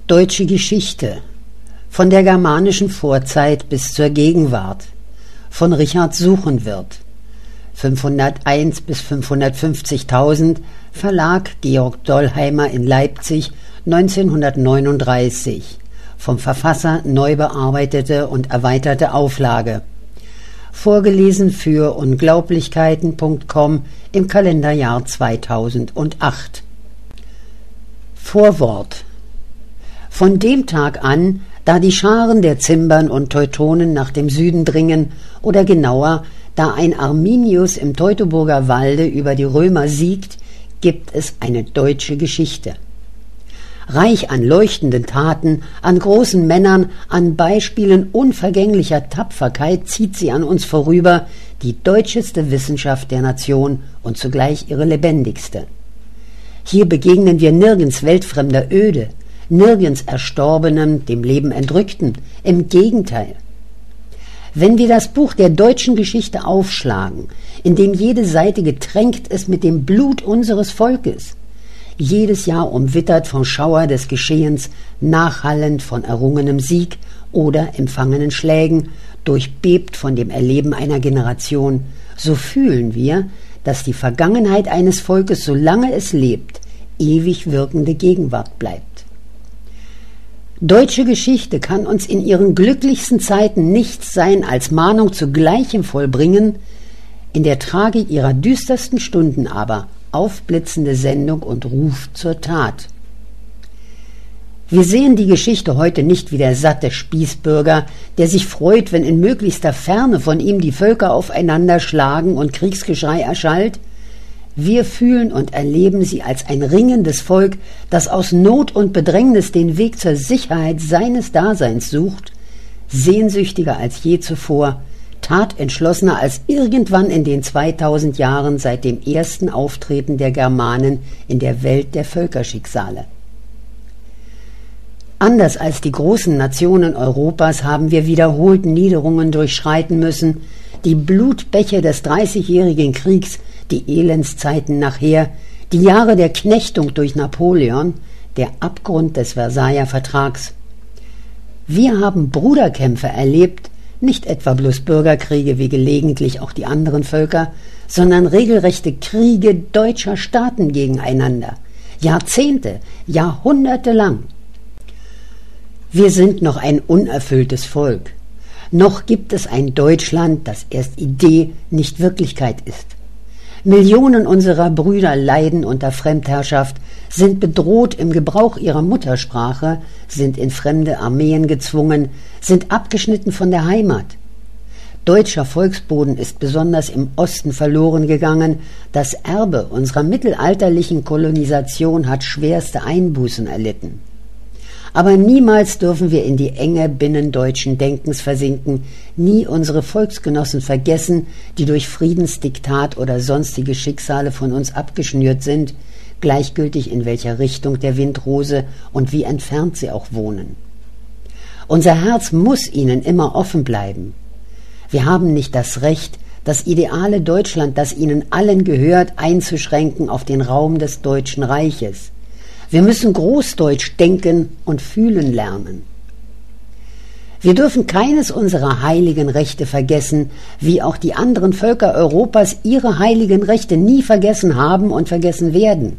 Deutsche Geschichte von der germanischen Vorzeit bis zur Gegenwart von Richard Suchenwirth 501 bis 550.000, Verlag Georg Dollheimer in Leipzig 1939, vom Verfasser neu bearbeitete und erweiterte Auflage. Vorgelesen für Unglaublichkeiten.com im Kalenderjahr 2008. Vorwort. Von dem Tag an, da die Scharen der Zimbern und Teutonen nach dem Süden dringen, oder genauer, da ein Arminius im Teutoburger Walde über die Römer siegt, gibt es eine deutsche Geschichte. Reich an leuchtenden Taten, an großen Männern, an Beispielen unvergänglicher Tapferkeit zieht sie an uns vorüber, die deutscheste Wissenschaft der Nation und zugleich ihre lebendigste. Hier begegnen wir nirgends weltfremder Öde, nirgends Erstorbenem, dem Leben Entrückten, im Gegenteil. Wenn wir das Buch der deutschen Geschichte aufschlagen, in dem jede Seite getränkt ist mit dem Blut unseres Volkes, jedes Jahr umwittert vom Schauer des Geschehens, nachhallend von errungenem Sieg oder empfangenen Schlägen, durchbebt von dem Erleben einer Generation, so fühlen wir, dass die Vergangenheit eines Volkes, solange es lebt, ewig wirkende Gegenwart bleibt. Deutsche Geschichte kann uns in ihren glücklichsten Zeiten nichts sein als Mahnung zu gleichem Vollbringen, in der Tragik ihrer düstersten Stunden aber aufblitzende Sendung und Ruf zur Tat. Wir sehen die Geschichte heute nicht wie der satte Spießbürger, der sich freut, wenn in möglichster Ferne von ihm die Völker aufeinander schlagen und Kriegsgeschrei erschallt. Wir fühlen und erleben sie als ein ringendes Volk, das aus Not und Bedrängnis den Weg zur Sicherheit seines Daseins sucht, sehnsüchtiger als je zuvor, tatentschlossener als irgendwann in den 2000 Jahren seit dem ersten Auftreten der Germanen in der Welt der Völkerschicksale. Anders als die großen Nationen Europas haben wir wiederholt Niederungen durchschreiten müssen, die Blutbäche des 30-jährigen Kriegs, die Elendszeiten nachher, die Jahre der Knechtung durch Napoleon, der Abgrund des Versailler Vertrags. Wir haben Bruderkämpfe erlebt, nicht etwa bloß Bürgerkriege wie gelegentlich auch die anderen Völker, sondern regelrechte Kriege deutscher Staaten gegeneinander, Jahrzehnte, Jahrhunderte lang. Wir sind noch ein unerfülltes Volk. Noch gibt es ein Deutschland, das erst Idee, nicht Wirklichkeit ist. Millionen unserer Brüder leiden unter Fremdherrschaft, sind bedroht im Gebrauch ihrer Muttersprache, sind in fremde Armeen gezwungen, sind abgeschnitten von der Heimat. Deutscher Volksboden ist besonders im Osten verloren gegangen. Das Erbe unserer mittelalterlichen Kolonisation hat schwerste Einbußen erlitten. Aber niemals dürfen wir in die Enge binnendeutschen Denkens versinken, nie unsere Volksgenossen vergessen, die durch Friedensdiktat oder sonstige Schicksale von uns abgeschnürt sind, gleichgültig in welcher Richtung der Wind rose und wie entfernt sie auch wohnen. Unser Herz muss ihnen immer offen bleiben. Wir haben nicht das Recht, das ideale Deutschland, das ihnen allen gehört, einzuschränken auf den Raum des Deutschen Reiches. Wir müssen Großdeutsch denken und fühlen lernen. Wir dürfen keines unserer heiligen Rechte vergessen, wie auch die anderen Völker Europas ihre heiligen Rechte nie vergessen haben und vergessen werden.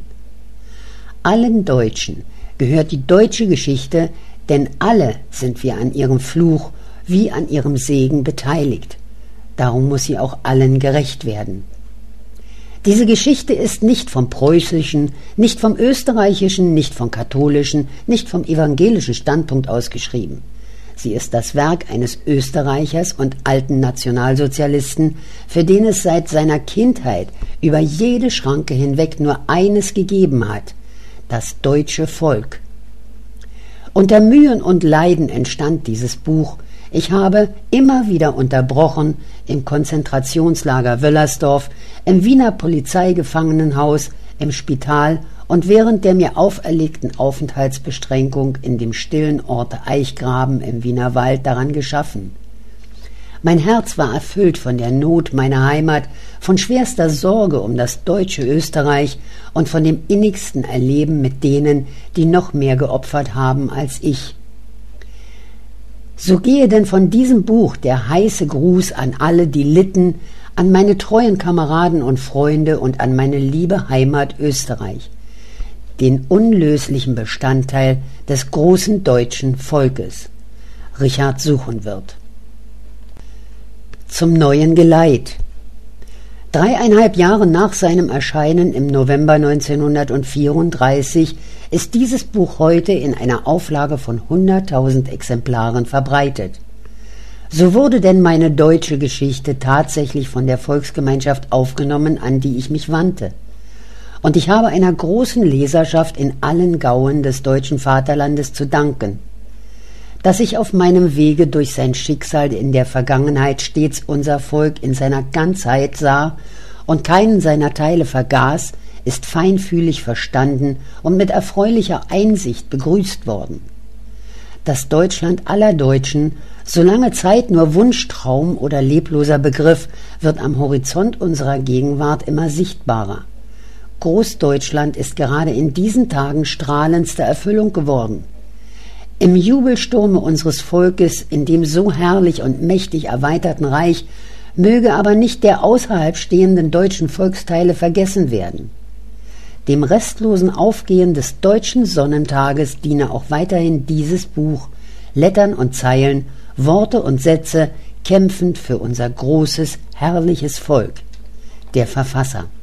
Allen Deutschen gehört die deutsche Geschichte, denn alle sind wir an ihrem Fluch wie an ihrem Segen beteiligt. Darum muss sie auch allen gerecht werden. Diese Geschichte ist nicht vom preußischen, nicht vom österreichischen, nicht vom katholischen, nicht vom evangelischen Standpunkt aus geschrieben. Sie ist das Werk eines Österreichers und alten Nationalsozialisten, für den es seit seiner Kindheit über jede Schranke hinweg nur eines gegeben hat: das deutsche Volk. Unter Mühen und Leiden entstand dieses Buch. Ich habe immer wieder unterbrochen im Konzentrationslager Wöllersdorf, im Wiener Polizeigefangenenhaus, im Spital und während der mir auferlegten Aufenthaltsbeschränkung in dem stillen Orte Eichgraben im Wiener Wald daran geschaffen. Mein Herz war erfüllt von der Not meiner Heimat, von schwerster Sorge um das deutsche Österreich und von dem innigsten Erleben mit denen, die noch mehr geopfert haben als ich. So gehe denn von diesem Buch der heiße Gruß an alle, die litten, an meine treuen Kameraden und Freunde und an meine liebe Heimat Österreich, den unlöslichen Bestandteil des großen deutschen Volkes. Richard Suchenwirth. Zum neuen Geleit. 3,5 Jahre nach seinem Erscheinen im November 1934 ist dieses Buch heute in einer Auflage von 100.000 Exemplaren verbreitet. So wurde denn meine deutsche Geschichte tatsächlich von der Volksgemeinschaft aufgenommen, an die ich mich wandte. Und ich habe einer großen Leserschaft in allen Gauen des deutschen Vaterlandes zu danken. Dass ich auf meinem Wege durch sein Schicksal in der Vergangenheit stets unser Volk in seiner Ganzheit sah und keinen seiner Teile vergaß, ist feinfühlig verstanden und mit erfreulicher Einsicht begrüßt worden. Das Deutschland aller Deutschen, solange Zeit nur Wunschtraum oder lebloser Begriff, wird am Horizont unserer Gegenwart immer sichtbarer. Großdeutschland ist gerade in diesen Tagen strahlendster Erfüllung geworden. Im Jubelsturme unseres Volkes, in dem so herrlich und mächtig erweiterten Reich, möge aber nicht der außerhalb stehenden deutschen Volksteile vergessen werden. Dem restlosen Aufgehen des deutschen Sonnentages diene auch weiterhin dieses Buch, Lettern und Zeilen, Worte und Sätze, kämpfend für unser großes, herrliches Volk. Der Verfasser.